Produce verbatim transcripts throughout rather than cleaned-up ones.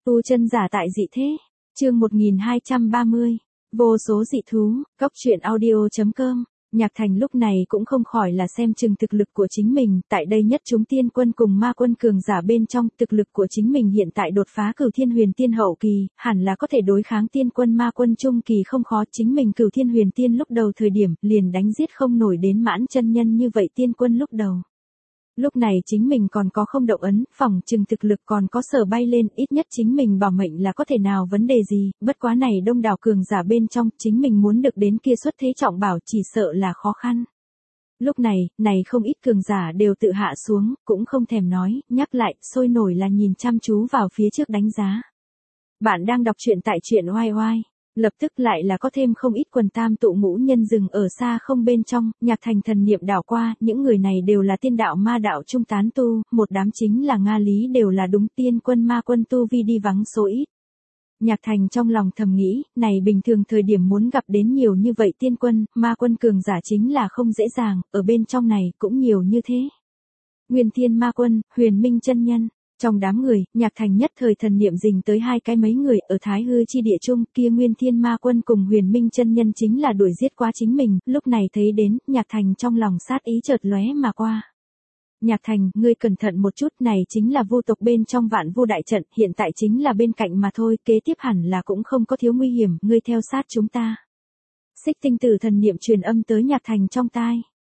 Tu chân giả tại dị thế. Chương một nghìn hai trăm ba mươi. Vô số dị thú. Cốc truyện audio chấm com. Nhạc Thành lúc này cũng không khỏi là xem chừng thực lực của chính mình, tại đây nhất chúng tiên quân cùng ma quân cường giả bên trong, thực lực của chính mình hiện tại đột phá cửu thiên huyền tiên hậu kỳ, hẳn là có thể đối kháng tiên quân ma quân trung kỳ không khó, chính mình cửu thiên huyền tiên lúc đầu thời điểm, liền đánh giết không nổi đến mãn chân nhân như vậy tiên quân lúc đầu. Lúc này chính mình còn có không động ấn, phòng chừng thực lực còn có sở bay lên, ít nhất chính mình bảo mệnh là có thể nào vấn đề gì, bất quá này đông đảo cường giả bên trong, chính mình muốn được đến kia xuất thế trọng bảo chỉ sợ là khó khăn. Lúc này, này không ít cường giả đều tự hạ xuống, cũng không thèm nói, nhắc lại, sôi nổi là nhìn chăm chú vào phía trước đánh giá. Bạn đang đọc truyện tại truyện oai oai. Lập tức lại là có thêm không ít quần tam tụ ngũ nhân rừng ở xa không bên trong, Nhạc Thành thần niệm đảo qua, những người này đều là tiên đạo ma đạo trung tán tu, một đám chính là Nga lý đều là đúng tiên quân ma quân tu vi đi vắng số ít. Nhạc Thành trong lòng thầm nghĩ, này bình thường thời điểm muốn gặp đến nhiều như vậy tiên quân, ma quân cường giả chính là không dễ dàng, ở bên trong này cũng nhiều như thế. Nguyên Thiên ma quân, Huyền Minh chân nhân. Trong đám người, Nhạc Thành nhất thời thần niệm dình tới hai cái mấy người ở Thái Hư chi địa trung, kia Nguyên Thiên ma quân cùng Huyền Minh chân nhân chính là đuổi giết quá chính mình, lúc này thấy đến, Nhạc Thành trong lòng sát ý chợt lóe mà qua. Nhạc Thành, ngươi cẩn thận một chút, này chính là vô tộc bên trong Vạn Vu đại trận, hiện tại chính là bên cạnh mà thôi, kế tiếp hẳn là cũng không có thiếu nguy hiểm, ngươi theo sát chúng ta. Xích Tinh Tử thần niệm truyền âm tới Nhạc Thành trong tai.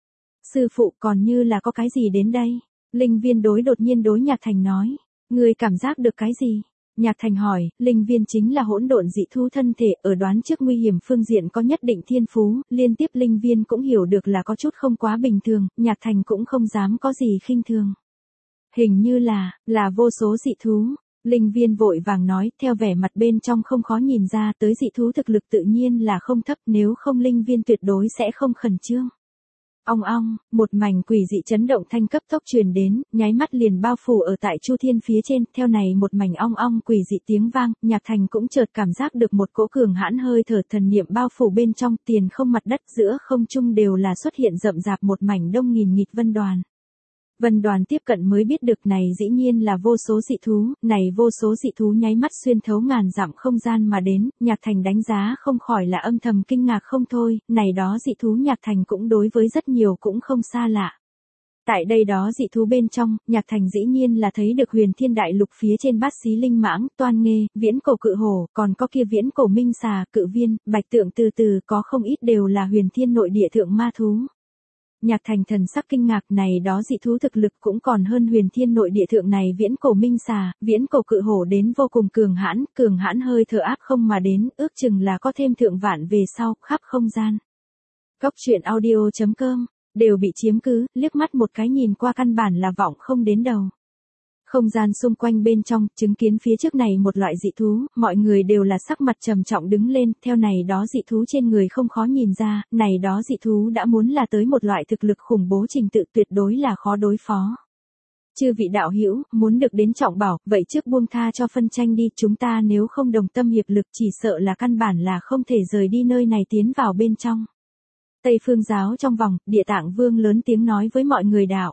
Sư phụ, còn như là có cái gì đến đây? Linh Viên đối đột nhiên đối Nhạc Thành nói, ngươi cảm giác được cái gì? Nhạc Thành hỏi, Linh Viên chính là hỗn độn dị thú thân thể, ở đoán trước nguy hiểm phương diện có nhất định thiên phú, liên tiếp Linh Viên cũng hiểu được là có chút không quá bình thường, Nhạc Thành cũng không dám có gì khinh thường. Hình như là, là vô số dị thú. Linh Viên vội vàng nói, theo vẻ mặt bên trong không khó nhìn ra tới dị thú thực lực tự nhiên là không thấp, nếu không Linh Viên tuyệt đối sẽ không khẩn trương. Ong ong, một mảnh quỷ dị chấn động thanh cấp tốc truyền đến, nháy mắt liền bao phủ ở tại Chu Thiên phía trên, theo này một mảnh ong ong quỷ dị tiếng vang, Nhạc Thành cũng chợt cảm giác được một cỗ cường hãn hơi thở thần niệm bao phủ bên trong, tiền không mặt đất giữa không trung đều là xuất hiện rậm rạp một mảnh đông nghìn nghịt vân đoàn. Vân đoàn tiếp cận mới biết được này dĩ nhiên là vô số dị thú, này vô số dị thú nháy mắt xuyên thấu ngàn dặm không gian mà đến, Nhạc Thành đánh giá không khỏi là âm thầm kinh ngạc không thôi, này đó dị thú Nhạc Thành cũng đối với rất nhiều cũng không xa lạ. Tại đây đó dị thú bên trong, Nhạc Thành dĩ nhiên là thấy được Huyền Thiên đại lục phía trên bát xí linh mãng, toan nghê, viễn cổ cự hổ, còn có kia viễn cổ minh xà, cự viên, bạch tượng từ từ có không ít đều là Huyền Thiên nội địa thượng ma thú. Nhạc Thành thần sắc kinh ngạc, này đó dị thú thực lực cũng còn hơn Huyền Thiên nội địa thượng này viễn cổ minh xà, viễn cổ cự hổ đến vô cùng cường hãn, cường hãn hơi thở áp không mà đến, ước chừng là có thêm thượng vạn về sau, khắp không gian. Cốc truyện audio chấm com, đều bị chiếm cứ, liếc mắt một cái nhìn qua căn bản là vọng không đến đầu. Không gian xung quanh bên trong, chứng kiến phía trước này một loại dị thú, mọi người đều là sắc mặt trầm trọng đứng lên, theo này đó dị thú trên người không khó nhìn ra, này đó dị thú đã muốn là tới một loại thực lực khủng bố trình tự tuyệt đối là khó đối phó. Chư vị đạo hữu, muốn được đến trọng bảo, vậy trước buông tha cho phân tranh đi, chúng ta nếu không đồng tâm hiệp lực chỉ sợ là căn bản là không thể rời đi nơi này tiến vào bên trong. Tây Phương giáo trong vòng, Địa Tạng Vương lớn tiếng nói với mọi người đạo.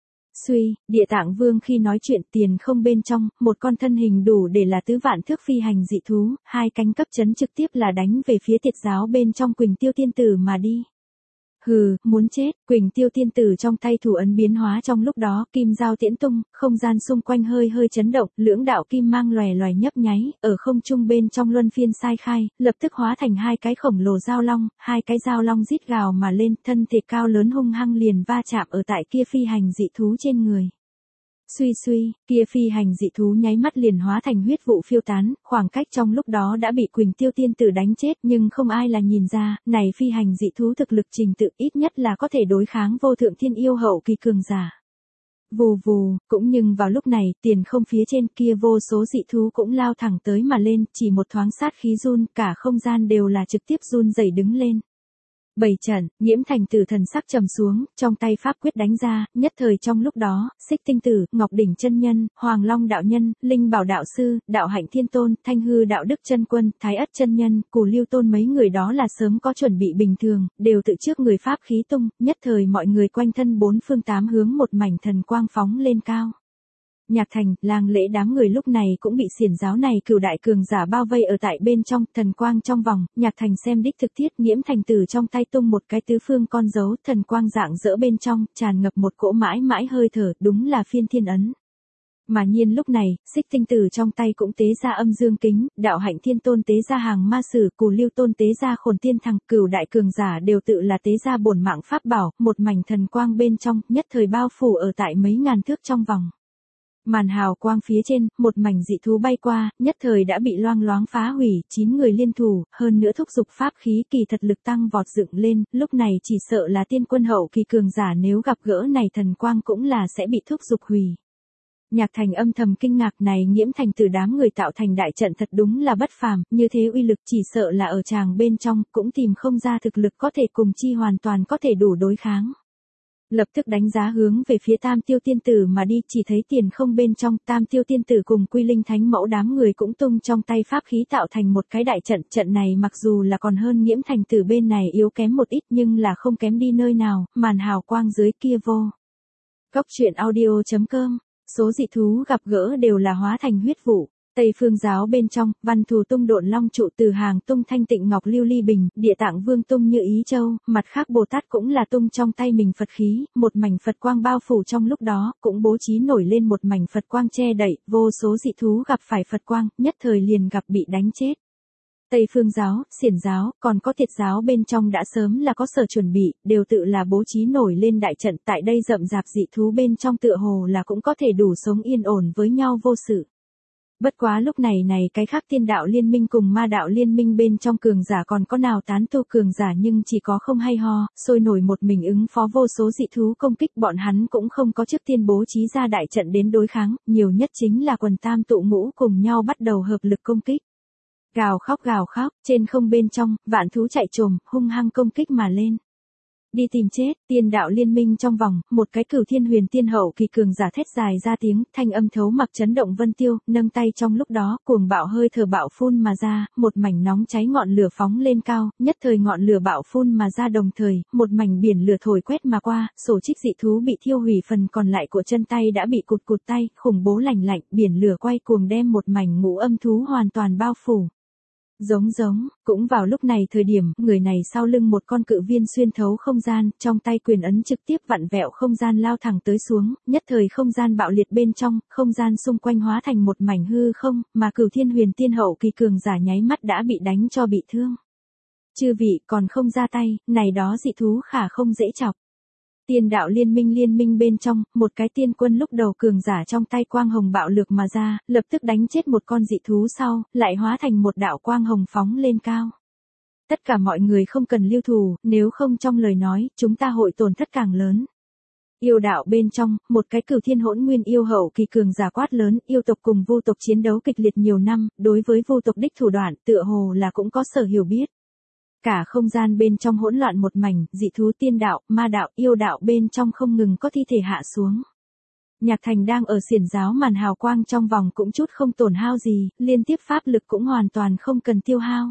Suy, Địa Tạng Vương khi nói chuyện tiền không bên trong, một con thân hình đủ để là tứ vạn thước phi hành dị thú, hai cánh cấp chấn trực tiếp là đánh về phía Tiệt giáo bên trong Quỳnh Tiêu Tiên Tử mà đi. Hừ, muốn chết, Quỳnh Tiêu Tiên Tử trong tay thủ ấn biến hóa trong lúc đó, kim giao tiễn tung, không gian xung quanh hơi hơi chấn động, lưỡng đạo kim mang lòe lòe nhấp nháy, ở không trung bên trong luân phiên sai khai, lập tức hóa thành hai cái khổng lồ dao long, hai cái dao long rít gào mà lên, thân thể cao lớn hung hăng liền va chạm ở tại kia phi hành dị thú trên người. Suy suy, kia phi hành dị thú nháy mắt liền hóa thành huyết vụ phiêu tán, khoảng cách trong lúc đó đã bị Quỳnh Tiêu Tiên Tử đánh chết, nhưng không ai là nhìn ra, này phi hành dị thú thực lực trình tự ít nhất là có thể đối kháng vô thượng thiên yêu hậu kỳ cường giả. Vù vù, cũng nhưng vào lúc này, tiền không phía trên kia vô số dị thú cũng lao thẳng tới mà lên, chỉ một thoáng sát khí run, cả không gian đều là trực tiếp run rẩy đứng lên. Bảy trận, Nhiễm Thành Tử thần sắc trầm xuống, trong tay pháp quyết đánh ra, nhất thời trong lúc đó, Xích Tinh Tử, Ngọc Đỉnh chân nhân, Hoàng Long đạo nhân, Linh Bảo đạo sư, Đạo Hạnh Thiên Tôn, Thanh Hư đạo đức chân quân, Thái Ất chân nhân, Cù Lưu Tôn mấy người đó là sớm có chuẩn bị bình thường, đều tự trước người pháp khí tung, nhất thời mọi người quanh thân bốn phương tám hướng một mảnh thần quang phóng lên cao. Nhạc Thành, Lang Lễ đám người lúc này cũng bị xiển giáo này cửu đại cường giả bao vây ở tại bên trong, thần quang trong vòng, Nhạc Thành xem đích thực thiết, Nghiễm Thành từ trong tay tung một cái tứ phương con dấu, thần quang dạng dỡ bên trong, tràn ngập một cỗ mãi mãi hơi thở, đúng là phiên thiên ấn. Mà nhiên lúc này, Xích Tinh Tử trong tay cũng tế ra âm dương kính, Đạo Hạnh Thiên Tôn tế ra hàng ma sử, Cù Lưu Tôn tế ra khổn tiên thằng, cửu đại cường giả đều tự là tế ra bổn mạng pháp bảo, một mảnh thần quang bên trong, nhất thời bao phủ ở tại mấy ngàn thước trong vòng. Màn hào quang phía trên, một mảnh dị thú bay qua, nhất thời đã bị loang loáng phá hủy, chín người liên thủ, hơn nữa thúc dục pháp khí kỳ thật lực tăng vọt dựng lên, lúc này chỉ sợ là tiên quân hậu kỳ cường giả nếu gặp gỡ này thần quang cũng là sẽ bị thúc dục hủy. Nhạc Thành âm thầm kinh ngạc này Nghiễm Thành từ đám người tạo thành đại trận thật đúng là bất phàm, như thế uy lực chỉ sợ là ở tràng bên trong, cũng tìm không ra thực lực có thể cùng chi hoàn toàn có thể đủ đối kháng. Lập tức đánh giá hướng về phía Tam Tiêu Tiên Tử mà đi, chỉ thấy tiền không bên trong, Tam Tiêu Tiên Tử cùng Quy Linh Thánh Mẫu đám người cũng tung trong tay pháp khí tạo thành một cái đại trận, trận này mặc dù là còn hơn Nghiễm Thành Tử bên này yếu kém một ít nhưng là không kém đi nơi nào, màn hào quang dưới kia vô. Góc truyện audio chấm com, số dị thú gặp gỡ đều là hóa thành huyết vụ. Tây Phương giáo bên trong, Văn Thù tung độn long trụ, Từ Hàng tung thanh tịnh ngọc lưu ly bình, Địa Tạng Vương tung như ý châu, mặt khác Bồ Tát cũng là tung trong tay mình Phật khí, một mảnh Phật quang bao phủ trong lúc đó, cũng bố trí nổi lên một mảnh Phật quang che đậy, vô số dị thú gặp phải Phật quang, nhất thời liền gặp bị đánh chết. Tây Phương giáo, Xiển giáo, còn có Tiệt giáo bên trong đã sớm là có sở chuẩn bị, đều tự là bố trí nổi lên đại trận, tại đây rậm rạp dị thú bên trong tựa hồ là cũng có thể đủ sống yên ổn với nhau vô sự. Bất quá lúc này này cái khác tiên đạo liên minh cùng ma đạo liên minh bên trong cường giả còn có nào tán tu cường giả nhưng chỉ có không hay ho, sôi nổi một mình ứng phó vô số dị thú công kích, bọn hắn cũng không có trước tiên bố trí ra đại trận đến đối kháng, nhiều nhất chính là quần tam tụ ngũ cùng nhau bắt đầu hợp lực công kích. Gào khóc gào khóc, trên không bên trong, vạn thú chạy trồm, hung hăng công kích mà lên. Đi tìm chết, tiên đạo liên minh trong vòng, một cái Cửu Thiên Huyền Tiên hậu kỳ cường giả thét dài ra tiếng, thanh âm thấu mặc chấn động vân tiêu, nâng tay trong lúc đó, cuồng bạo hơi thở bạo phun mà ra, một mảnh nóng cháy ngọn lửa phóng lên cao, nhất thời ngọn lửa bạo phun mà ra đồng thời, một mảnh biển lửa thổi quét mà qua, sổ trích dị thú bị thiêu hủy, phần còn lại của chân tay đã bị cụt cụt tay, khủng bố lạnh lạnh, biển lửa quay cuồng đem một mảnh ngũ âm thú hoàn toàn bao phủ. Giống giống, cũng vào lúc này thời điểm, người này sau lưng một con cự viên xuyên thấu không gian, trong tay quyền ấn trực tiếp vặn vẹo không gian lao thẳng tới xuống, nhất thời không gian bạo liệt bên trong, không gian xung quanh hóa thành một mảnh hư không, mà Cửu Thiên Huyền Tiên hậu kỳ cường giả nháy mắt đã bị đánh cho bị thương. Chư vị còn không ra tay, này đó dị thú khả không dễ chọc. Tiên đạo liên minh liên minh bên trong, một cái tiên quân lúc đầu cường giả trong tay quang hồng bạo lược mà ra, lập tức đánh chết một con dị thú sau, lại hóa thành một đạo quang hồng phóng lên cao. Tất cả mọi người không cần lưu thù, nếu không trong lời nói, chúng ta hội tổn thất càng lớn. Yêu đạo bên trong, một cái Cửu Thiên Hỗn Nguyên yêu hậu kỳ cường giả quát lớn, yêu tộc cùng vu tộc chiến đấu kịch liệt nhiều năm, đối với vu tộc đích thủ đoạn, tựa hồ là cũng có sở hiểu biết. Cả không gian bên trong hỗn loạn một mảnh, dị thú tiên đạo, ma đạo, yêu đạo bên trong không ngừng có thi thể hạ xuống. Nhạc Thành đang ở xiển giáo màn hào quang trong vòng cũng chút không tổn hao gì, liên tiếp pháp lực cũng hoàn toàn không cần tiêu hao.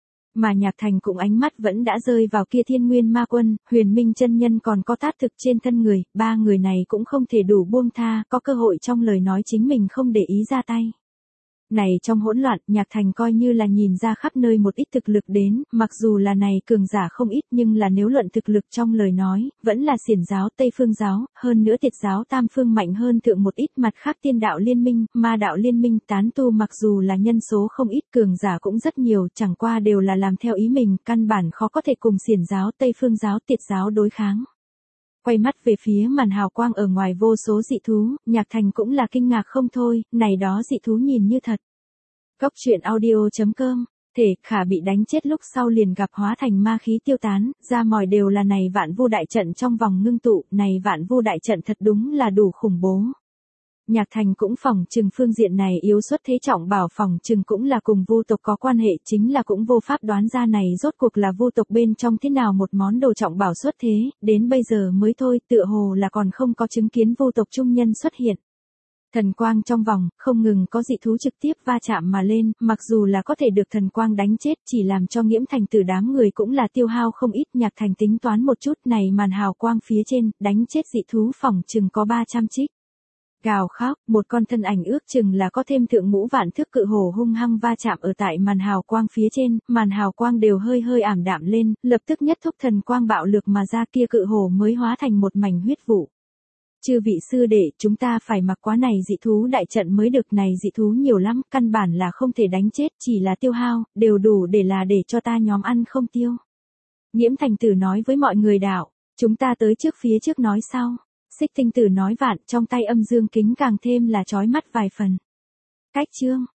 Mà Nhạc Thành cũng ánh mắt vẫn đã rơi vào kia Thiên Nguyên Ma Quân, Huyền Minh chân nhân còn có tát thực trên thân người, ba người này cũng không thể đủ buông tha, có cơ hội trong lời nói chính mình không để ý ra tay. Này trong hỗn loạn, Nhạc Thành coi như là nhìn ra khắp nơi một ít thực lực đến, mặc dù là này cường giả không ít nhưng là nếu luận thực lực trong lời nói, vẫn là xiển giáo Tây Phương giáo, hơn nữa Tiệt giáo Tam Phương mạnh hơn thượng một ít, mặt khác tiên đạo liên minh, ma đạo liên minh tán tu mặc dù là nhân số không ít cường giả cũng rất nhiều, chẳng qua đều là làm theo ý mình, căn bản khó có thể cùng xiển giáo Tây Phương giáo Tiệt giáo đối kháng. Quay mắt về phía màn hào quang ở ngoài vô số dị thú, Nhạc Thành cũng là kinh ngạc không thôi, này đó dị thú nhìn như thật. Góc truyện audio chấm com, thể khả bị đánh chết lúc sau liền gặp hóa thành ma khí tiêu tán, ra mỏi đều là này vạn vu đại trận trong vòng ngưng tụ, này vạn vu đại trận thật đúng là đủ khủng bố. Nhạc Thành cũng phòng trừng phương diện này yếu xuất thế trọng bảo phòng trừng cũng là cùng vu tộc có quan hệ, chính là cũng vô pháp đoán ra này rốt cuộc là vu tộc bên trong thế nào một món đồ trọng bảo xuất thế, đến bây giờ mới thôi, tựa hồ là còn không có chứng kiến vu tộc trung nhân xuất hiện. Thần quang trong vòng, không ngừng có dị thú trực tiếp va chạm mà lên, mặc dù là có thể được thần quang đánh chết, chỉ làm cho Nghiễm Thành từ đám người cũng là tiêu hao không ít. Nhạc Thành tính toán một chút, này màn hào quang phía trên, đánh chết dị thú phòng chừng có ba trăm trích. Gào khóc, một con thân ảnh ước chừng là có thêm thượng ngũ vạn thước cự hổ hung hăng va chạm ở tại màn hào quang phía trên, màn hào quang đều hơi hơi ảm đạm lên, lập tức nhất thúc thần quang bạo lực mà ra, kia cự hổ mới hóa thành một mảnh huyết vụ. Chư vị sư đệ, chúng ta phải mặc quá này dị thú đại trận mới được, này dị thú nhiều lắm, căn bản là không thể đánh chết, chỉ là tiêu hao, đều đủ để là để cho ta nhóm ăn không tiêu. Nhiễm Thành Tử nói với mọi người đạo, chúng ta tới trước phía trước nói sau. Xích Tinh Tử nói vạn, trong tay âm dương kính càng thêm là chói mắt vài phần. Cách chương